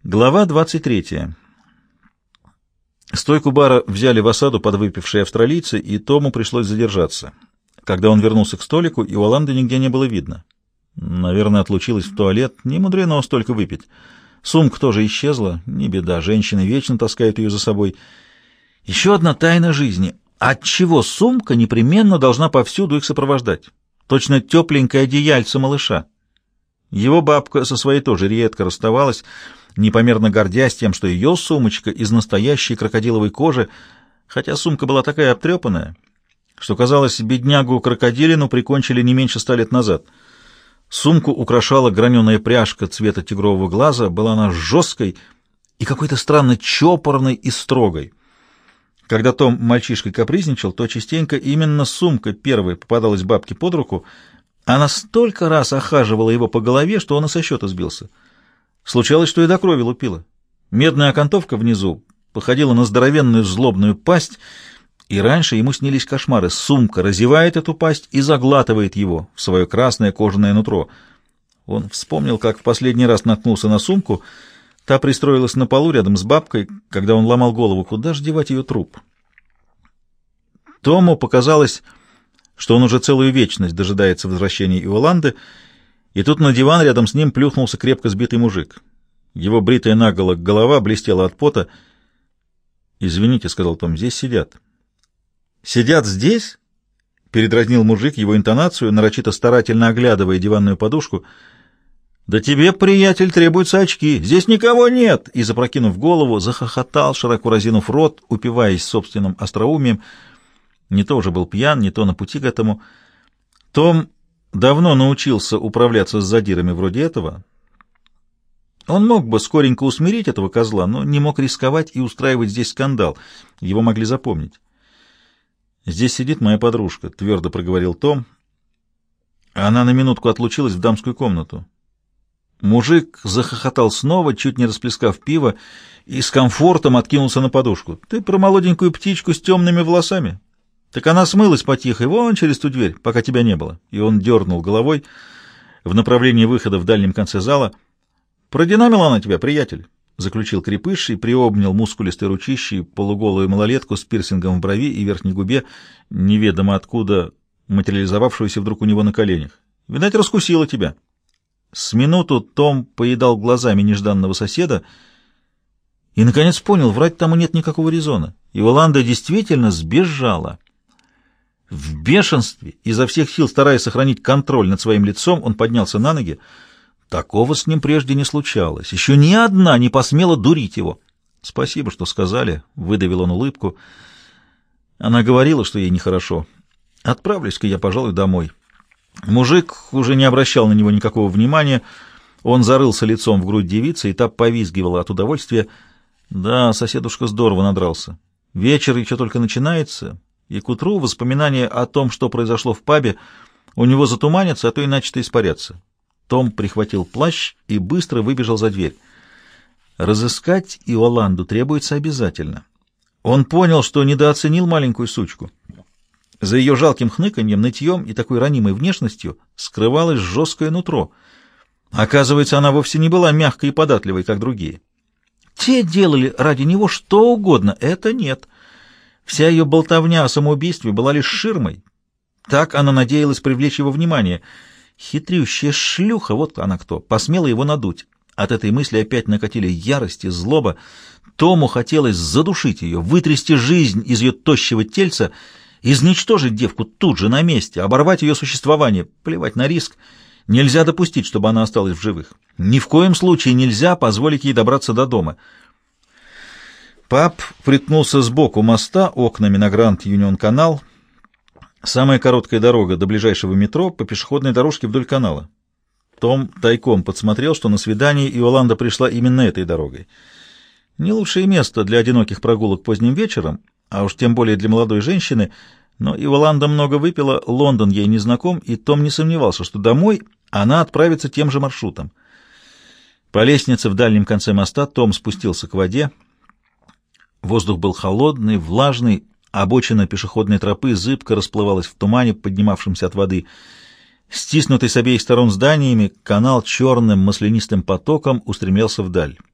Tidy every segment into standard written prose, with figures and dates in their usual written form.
Глава 23. Стойку бара взяли в осаду подвыпившие австралийцы, и Тому пришлось задержаться. Когда он вернулся к столику, Иоланды нигде не было видно. Наверное, отлучилась в туалет. Не мудрено столько выпить. Сумка тоже исчезла. Не беда, женщины вечно таскают ее за собой. Еще одна тайна жизни. Отчего сумка непременно должна повсюду их сопровождать? Точно тепленькое одеяльце малыша. Его бабка со своей тоже редко расставалась, непомерно гордясь тем, что ее сумочка из настоящей крокодиловой кожи, хотя сумка была такая обтрепанная, что, казалось, беднягу-крокодилину прикончили не меньше 100 лет назад. Сумку украшала граненая пряжка цвета тигрового глаза, была она жесткой и какой-то странно чопорной и строгой. Когда Том мальчишкой капризничал, то частенько именно сумка первой попадалась бабке под руку. Она столько раз охаживала его по голове, что он и со счета сбился. Случалось, что и до крови лупила. Медная окантовка внизу походила на здоровенную злобную пасть, и раньше ему снились кошмары. Сумка разевает эту пасть и заглатывает его в свое красное кожаное нутро. Он вспомнил, как в последний раз наткнулся на сумку. Та пристроилась на полу рядом с бабкой, когда он ломал голову, куда же девать ее труп. Тому показалось, что он уже целую вечность дожидается возвращения Иоланды, и тут на диван рядом с ним плюхнулся крепко сбитый мужик. Его бритая наголо голова блестела от пота. «Извините», — сказал Том, — «здесь сидят». «Сидят здесь?» — передразнил мужик его интонацию, нарочито старательно оглядывая диванную подушку. «Да тебе, приятель, требуются очки. Здесь никого нет!» И, запрокинув голову, захохотал, широко разинув рот, упиваясь собственным остроумием. Не то уже был пьян, не то на пути к этому. Том давно научился управляться с задирами вроде этого. Он мог бы скоренько усмирить этого козла, но не мог рисковать и устраивать здесь скандал. Его могли запомнить. «Здесь сидит моя подружка», — твердо проговорил Том. Она на минутку отлучилась в дамскую комнату. Мужик захохотал снова, чуть не расплескав пиво, и с комфортом откинулся на подушку. «Ты про молоденькую птичку с темными волосами? Так она смылась потихо, вон через ту дверь, пока тебя не было». И он дернул головой в направлении выхода в дальнем конце зала. «Продинамила она тебя, приятель», — заключил крепыш и приобнял мускулистой ручищей полуголую малолетку с пирсингом в брови и верхней губе, неведомо откуда материализовавшуюся вдруг у него на коленях. «Видать, раскусила тебя». С минуту Том поедал глазами нежданного соседа и, наконец, понял, врать тому нет никакого резона. Иоланда действительно сбежала. В бешенстве, изо всех сил стараясь сохранить контроль над своим лицом, он поднялся на ноги. Такого с ним прежде не случалось. Еще ни одна не посмела дурить его. «Спасибо, что сказали», — выдавил он улыбку. Она говорила, что ей нехорошо. «Отправлюсь-ка я, пожалуй, домой». Мужик уже не обращал на него никакого внимания. Он зарылся лицом в грудь девицы, и та повизгивала от удовольствия. Да, соседушка здорово надрался. Вечер еще только начинается, и к утру воспоминания о том, что произошло в пабе, у него затуманятся, а то и начисто испарятся. Том прихватил плащ и быстро выбежал за дверь. Разыскать Иоланду требуется обязательно. Он понял, что недооценил маленькую сучку. За ее жалким хныканьем, нытьем и такой ранимой внешностью скрывалось жесткое нутро. Оказывается, она вовсе не была мягкой и податливой, как другие. Те делали ради него что угодно, это нет. Вся ее болтовня о самоубийстве была лишь ширмой. Так она надеялась привлечь его внимание. Хитрющая шлюха, вот она кто, посмела его надуть. От этой мысли опять накатили ярость и злоба. Тому хотелось задушить ее, вытрясти жизнь из ее тощего тельца, изничтожить девку тут же, на месте, оборвать ее существование, плевать на риск. Нельзя допустить, чтобы она осталась в живых. Ни в коем случае нельзя позволить ей добраться до дома. Паб приткнулся сбоку моста окнами на Гранд-Юнион-канал. Самая короткая дорога до ближайшего метро по пешеходной дорожке вдоль канала. Том тайком подсмотрел, что на свидание Иоланда пришла именно этой дорогой. Не лучшее место для одиноких прогулок поздним вечером, а уж тем более для молодой женщины, но Иоланда много выпила, Лондон ей не знаком, и Том не сомневался, что домой она отправится тем же маршрутом. По лестнице в дальнем конце моста Том спустился к воде. Воздух был холодный, влажный, обочина пешеходной тропы зыбко расплывалась в тумане, поднимавшемся от воды. Стиснутый с обеих сторон зданиями, канал черным маслянистым потоком устремлялся вдаль.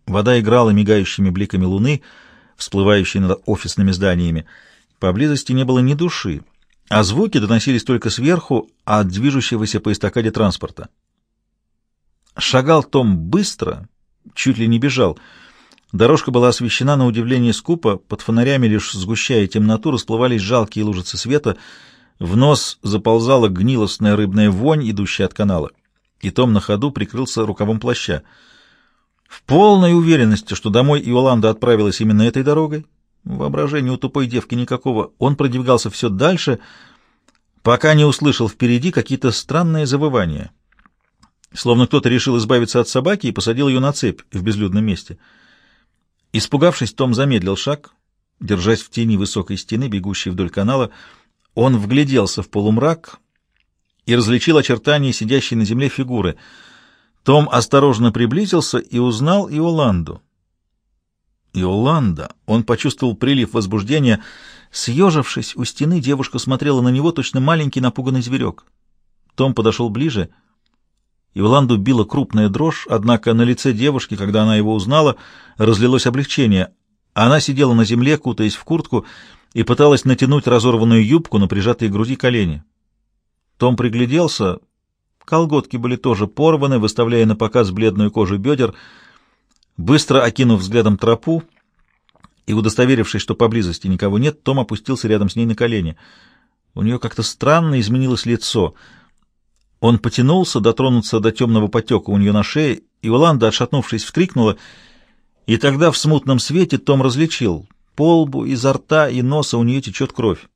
Вода играла мигающими бликами луны, всплывающей над офисными зданиями. Поблизости не было ни души, а звуки доносились только сверху от движущегося по эстакаде транспорта. Шагал Том быстро, чуть ли не бежал. Дорожка была освещена на удивление скупо, под фонарями, лишь сгущая темноту, расплывались жалкие лужицы света, в нос заползала гнилостная рыбная вонь, идущая от канала, и Том на ходу прикрылся рукавом плаща. В полной уверенности, что домой Иоланда отправилась именно этой дорогой, воображения у тупой девки никакого, он продвигался все дальше, пока не услышал впереди какие-то странные завывания. Словно кто-то решил избавиться от собаки и посадил ее на цепь в безлюдном месте. Испугавшись, Том замедлил шаг, держась в тени высокой стены, бегущей вдоль канала. Он вгляделся в полумрак и различил очертания сидящей на земле фигуры. Том осторожно приблизился и узнал Иоланду. Иоланда! Он почувствовал прилив возбуждения. Съежившись у стены, девушка смотрела на него, точно маленький напуганный зверек. Том подошел ближе. Иоланду била крупная дрожь, однако на лице девушки, когда она его узнала, разлилось облегчение. Она сидела на земле, кутаясь в куртку, и пыталась натянуть разорванную юбку на прижатые к груди колени. Том пригляделся. Колготки были тоже порваны, выставляя на показ бледную кожу бедер. Быстро окинув взглядом тропу и удостоверившись, что поблизости никого нет, Том опустился рядом с ней на колени. У нее как-то странно изменилось лицо. Он потянулся дотронуться до темного потека у нее на шее, и Иоланда, отшатнувшись, вскрикнула, и тогда в смутном свете Том различил: по лбу, изо рта и носа у нее течет кровь.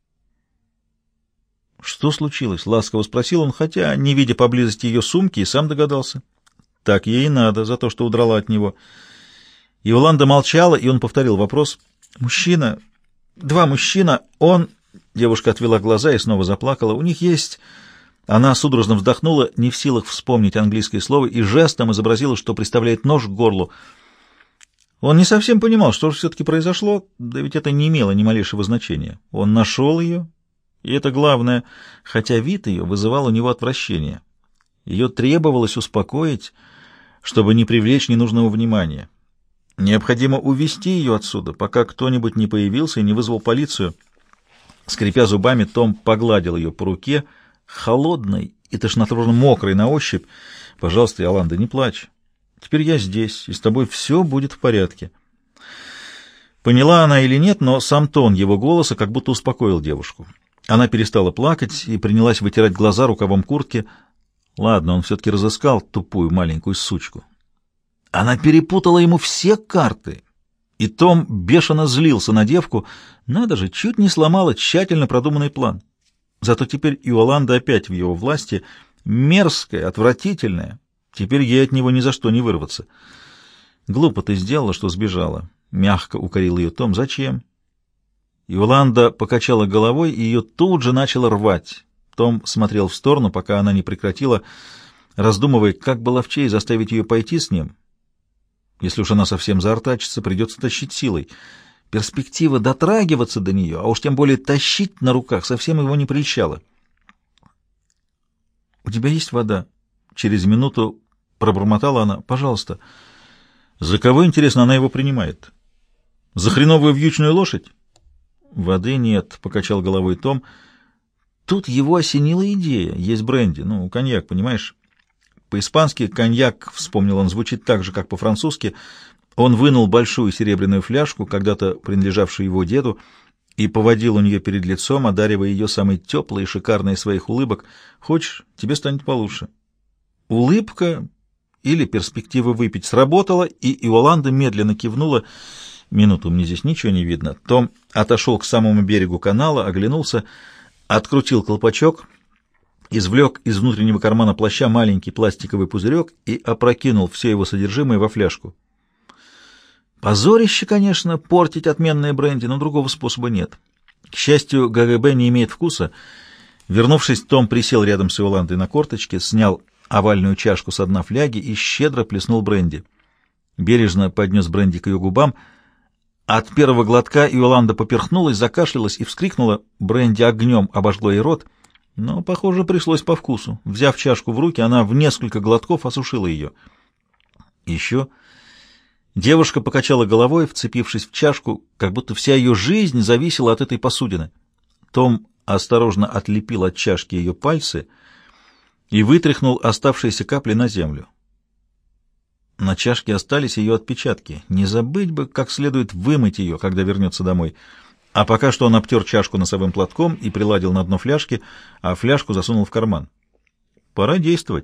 «Что случилось?» — ласково спросил он, хотя, не видя поблизости ее сумки, и сам догадался. Так ей и надо за то, что удрала от него. Иоланда молчала, и он повторил вопрос. «Мужчина, два мужчина, он...» Девушка отвела глаза и снова заплакала. «У них есть...» Она судорожно вздохнула, не в силах вспомнить английское слово, и жестом изобразила, что приставляет нож к горлу. Он не совсем понимал, что же все-таки произошло, да ведь это не имело ни малейшего значения. Он нашел ее, и это главное, хотя вид ее вызывал у него отвращение. Ее требовалось успокоить, чтобы не привлечь ненужного внимания. Необходимо увести ее отсюда, пока кто-нибудь не появился и не вызвал полицию. Скрипя зубами, Том погладил ее по руке, холодной и тошнотворно мокрой на ощупь. «Пожалуйста, Иоланда, не плачь. Теперь я здесь, и с тобой все будет в порядке». Поняла она или нет, но сам тон его голоса как будто успокоил девушку. Она перестала плакать и принялась вытирать глаза рукавом куртки. Ладно, он все-таки разыскал тупую маленькую сучку. Она перепутала ему все карты, и Том бешено злился на девку. Надо же, чуть не сломала тщательно продуманный план. Зато теперь Иоланда опять в его власти, мерзкая, отвратительная. Теперь ей от него ни за что не вырваться. «Глупо ты сделала, что сбежала», — мягко укорил ее Том. «Зачем?» Иоланда покачала головой, и ее тут же начала рвать. Том смотрел в сторону, пока она не прекратила, раздумывая, как бы ловчей заставить ее пойти с ним. Если уж она совсем заортачится, придется тащить силой. Перспектива дотрагиваться до нее, а уж тем более тащить на руках, совсем его не прельщала. «У тебя есть вода?» Через минуту пробормотала она. «Пожалуйста». За кого, интересно, она его принимает? За хреновую вьючную лошадь? «Воды нет», — покачал головой Том. Тут его осенила идея. Есть бренди, ну, коньяк, понимаешь? По-испански коньяк, вспомнил он, звучит так же, как по-французски. Он вынул большую серебряную фляжку, когда-то принадлежавшую его деду, и поводил у нее перед лицом, одаривая ее самой теплой и шикарной из своих улыбок. «Хочешь, тебе станет получше». Улыбка или перспектива выпить сработала, и Иоланда медленно кивнула. «Минуту, мне здесь ничего не видно». Том отошел к самому берегу канала, оглянулся, открутил колпачок, извлек из внутреннего кармана плаща маленький пластиковый пузырек и опрокинул все его содержимое во фляжку. Позорище, конечно, портить отменное бренди, но другого способа нет. К счастью, ГГБ не имеет вкуса. Вернувшись, Том присел рядом с Иоландой на корточке, снял овальную чашку с дна фляги и щедро плеснул бренди. Бережно поднес бренди к ее губам. От первого глотка Иоланда поперхнулась, закашлялась и вскрикнула. Бренди огнем обожгло ей рот, но, похоже, пришлось по вкусу. Взяв чашку в руки, она в несколько глотков осушила ее. Еще... Девушка покачала головой, вцепившись в чашку, как будто вся ее жизнь зависела от этой посудины. Том осторожно отлепил от чашки ее пальцы и вытряхнул оставшиеся капли на землю. На чашке остались ее отпечатки. Не забыть бы, как следует вымыть ее, когда вернется домой. А пока что он обтер чашку носовым платком и приладил на дно фляжки, а фляжку засунул в карман. Пора действовать.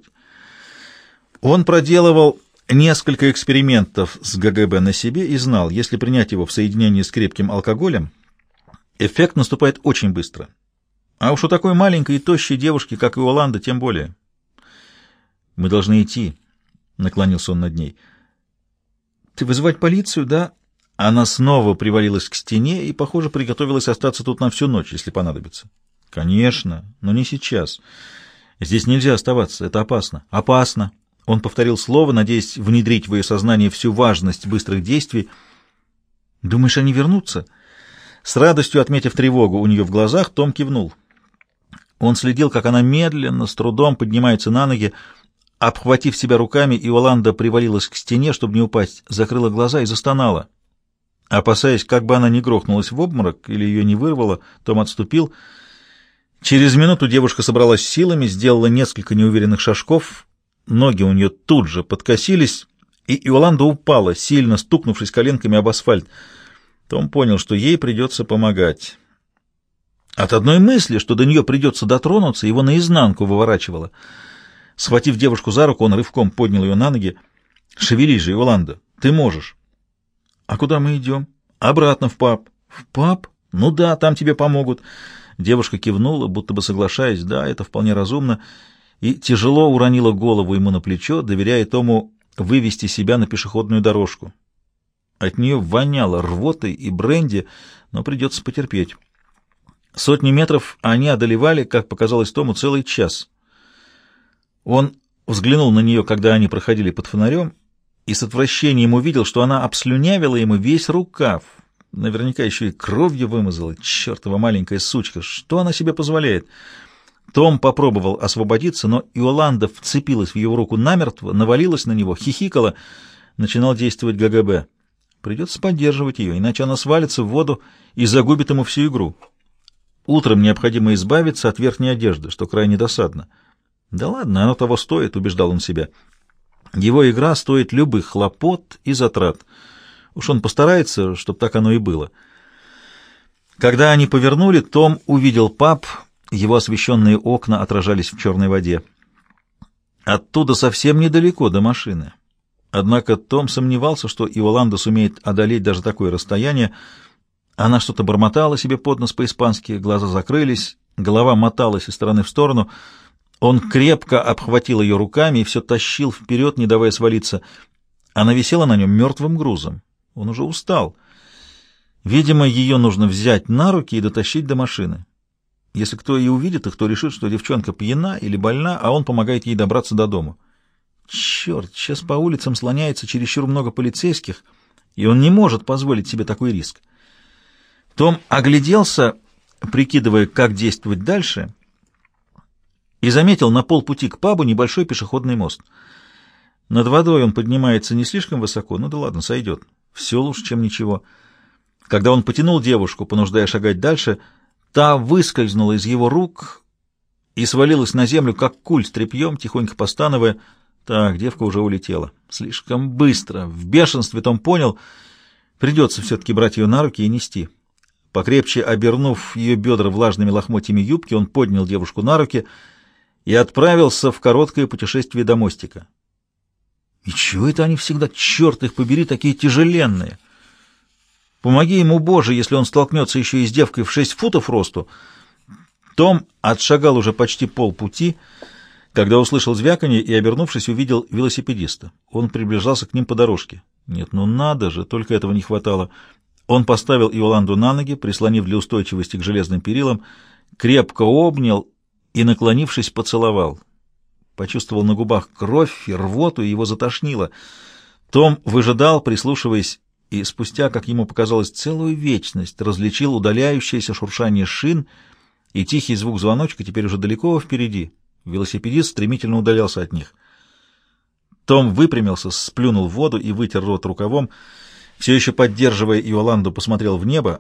Он проделывал несколько экспериментов с ГГБ на себе и знал, если принять его в соединении с крепким алкоголем, эффект наступает очень быстро. А уж у такой маленькой и тощей девушки, как и Иоланда, тем более. «Мы должны идти», — наклонился он над ней. «Ты вызывать полицию, да?» Она снова привалилась к стене и, похоже, приготовилась остаться тут на всю ночь, если понадобится. «Конечно, но не сейчас. Здесь нельзя оставаться, это опасно». «Опасно». Он повторил слово, надеясь внедрить в ее сознание всю важность быстрых действий. «Думаешь, они вернутся?» С радостью отметив тревогу у нее в глазах, Том кивнул. Он следил, как она медленно, с трудом поднимается на ноги. Обхватив себя руками, Иоланда привалилась к стене, чтобы не упасть, закрыла глаза и застонала. Опасаясь, как бы она не грохнулась в обморок или ее не вырвало, Том отступил. Через минуту девушка собралась силами, сделала несколько неуверенных шажков. Ноги у нее тут же подкосились, и Иоланда упала, сильно стукнувшись коленками об асфальт. Том понял, что ей придется помогать. От одной мысли, что до нее придется дотронуться, его наизнанку выворачивало. Схватив девушку за руку, он рывком поднял ее на ноги. «Шевелись же, Иоланда, ты можешь». «А куда мы идем?» «Обратно в паб». «В паб? Ну да, там тебе помогут». Девушка кивнула, будто бы соглашаясь, да, это вполне разумно, и тяжело уронила голову ему на плечо, доверяя Тому вывести себя на пешеходную дорожку. От нее воняло рвотой и бренди, но придется потерпеть. Сотни метров они одолевали, как показалось Тому, целый час. Он взглянул на нее, когда они проходили под фонарем, и с отвращением увидел, что она обслюнявила ему весь рукав. Наверняка еще и кровью вымазала. Чертова маленькая сучка! Что она себе позволяет? Том попробовал освободиться, но Иоланда вцепилась в его руку намертво, навалилась на него, хихикала. Начинал действовать ГГБ. Придется поддерживать ее, иначе она свалится в воду и загубит ему всю игру. Утром необходимо избавиться от верхней одежды, что крайне досадно. Да ладно, оно того стоит, убеждал он себя. Его игра стоит любых хлопот и затрат. Уж он постарается, чтобы так оно и было. Когда они повернули, Том увидел паб, его освещенные окна отражались в черной воде. Оттуда совсем недалеко до машины. Однако Том сомневался, что Иоланда сумеет одолеть даже такое расстояние. Она что-то бормотала себе под нос по-испански, глаза закрылись, голова моталась из стороны в сторону. Он крепко обхватил ее руками и все тащил вперед, не давая свалиться. Она висела на нем мертвым грузом. Он уже устал. Видимо, ее нужно взять на руки и дотащить до машины. Если кто и увидит их, то решит, что девчонка пьяна или больна, а он помогает ей добраться до дома. Черт, сейчас по улицам слоняется чересчур много полицейских, и он не может позволить себе такой риск. Том огляделся, прикидывая, как действовать дальше, и заметил на полпути к пабу небольшой пешеходный мост. Над водой он поднимается не слишком высоко, ну да ладно, сойдет. Все лучше, чем ничего. Когда он потянул девушку, понуждая шагать дальше, та выскользнула из его рук и свалилась на землю, как куль с тряпьем, тихонько постановая. Так, девка уже улетела. Слишком быстро. В бешенстве Том понял, придется все-таки брать ее на руки и нести. Покрепче обернув ее бедра влажными лохмотьями юбки, он поднял девушку на руки и отправился в короткое путешествие до мостика. И чего это они всегда, черт их побери, такие тяжеленные? Помоги ему, Боже, если он столкнется еще и с девкой в 6 футов росту. Том отшагал уже почти полпути, когда услышал звяканье и, обернувшись, увидел велосипедиста. Он приближался к ним по дорожке. Нет, ну надо же, только этого не хватало. Он поставил Иоланду на ноги, прислонив для устойчивости к железным перилам, крепко обнял и, наклонившись, поцеловал. Почувствовал на губах кровь и рвоту, и его затошнило. Том выжидал, прислушиваясь, и спустя, как ему показалось, целую вечность различил удаляющееся шуршание шин и тихий звук звоночка теперь уже далеко впереди. Велосипедист стремительно удалялся от них. Том выпрямился, сплюнул в воду и вытер рот рукавом. Все еще поддерживая Иоланду, посмотрел в небо.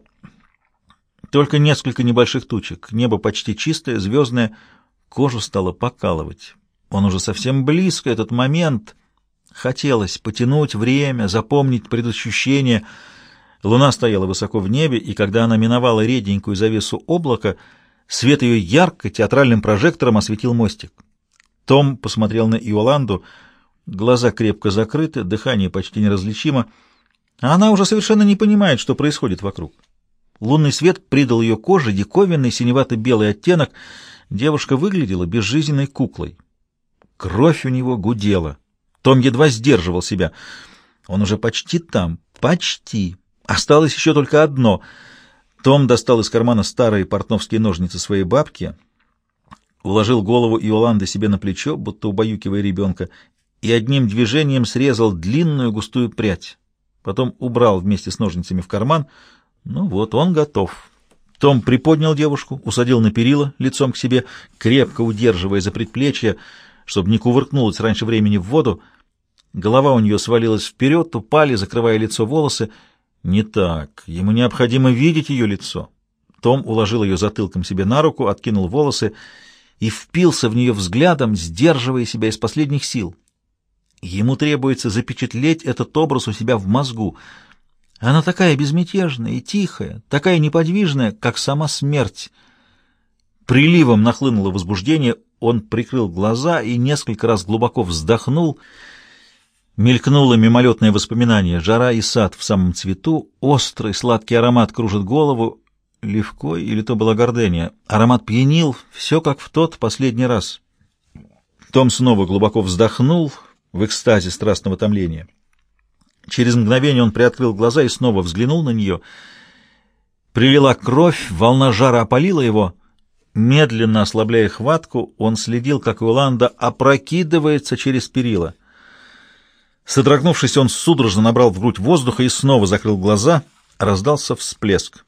Только несколько небольших тучек. Небо почти чистое, звездное. Кожу стало покалывать. Он уже совсем близко, этот момент. Хотелось потянуть время, запомнить предощущение. Луна стояла высоко в небе, и когда она миновала реденькую завесу облака, свет ее ярко театральным прожектором осветил мостик. Том посмотрел на Иоланду. Глаза крепко закрыты, дыхание почти неразличимо. А она уже совершенно не понимает, что происходит вокруг. Лунный свет придал ее коже диковинный синевато-белый оттенок. Девушка выглядела безжизненной куклой. Кровь у него гудела. Том едва сдерживал себя. Он уже почти там, почти. Осталось еще только одно. Том достал из кармана старые портновские ножницы своей бабки, уложил голову Иоланды себе на плечо, будто убаюкивая ребенка, и одним движением срезал длинную густую прядь. Потом убрал вместе с ножницами в карман. Ну вот, он готов. Том приподнял девушку, усадил на перила лицом к себе, крепко удерживая за предплечье, чтобы не кувыркнулась раньше времени в воду. Голова у нее свалилась вперед, упали, закрывая лицо волосы. Не так. Ему необходимо видеть ее лицо. Том уложил ее затылком себе на руку, откинул волосы и впился в нее взглядом, сдерживая себя из последних сил. Ему требуется запечатлеть этот образ у себя в мозгу. Она такая безмятежная и тихая, такая неподвижная, как сама смерть. Приливом нахлынуло возбуждение, он прикрыл глаза и несколько раз глубоко вздохнул. Мелькнуло мимолетное воспоминание. Жара и сад в самом цвету, острый сладкий аромат кружит голову. Левкой или то была гордыня. Аромат пьянил, все как в тот последний раз. Том снова глубоко вздохнул в экстазе страстного томления. Через мгновение он приоткрыл глаза и снова взглянул на нее. Прилила кровь, волна жара опалила его. Медленно ослабляя хватку, он следил, как Иоланда опрокидывается через перила. Содрогнувшись, он судорожно набрал в грудь воздуха и снова закрыл глаза. Раздался всплеск.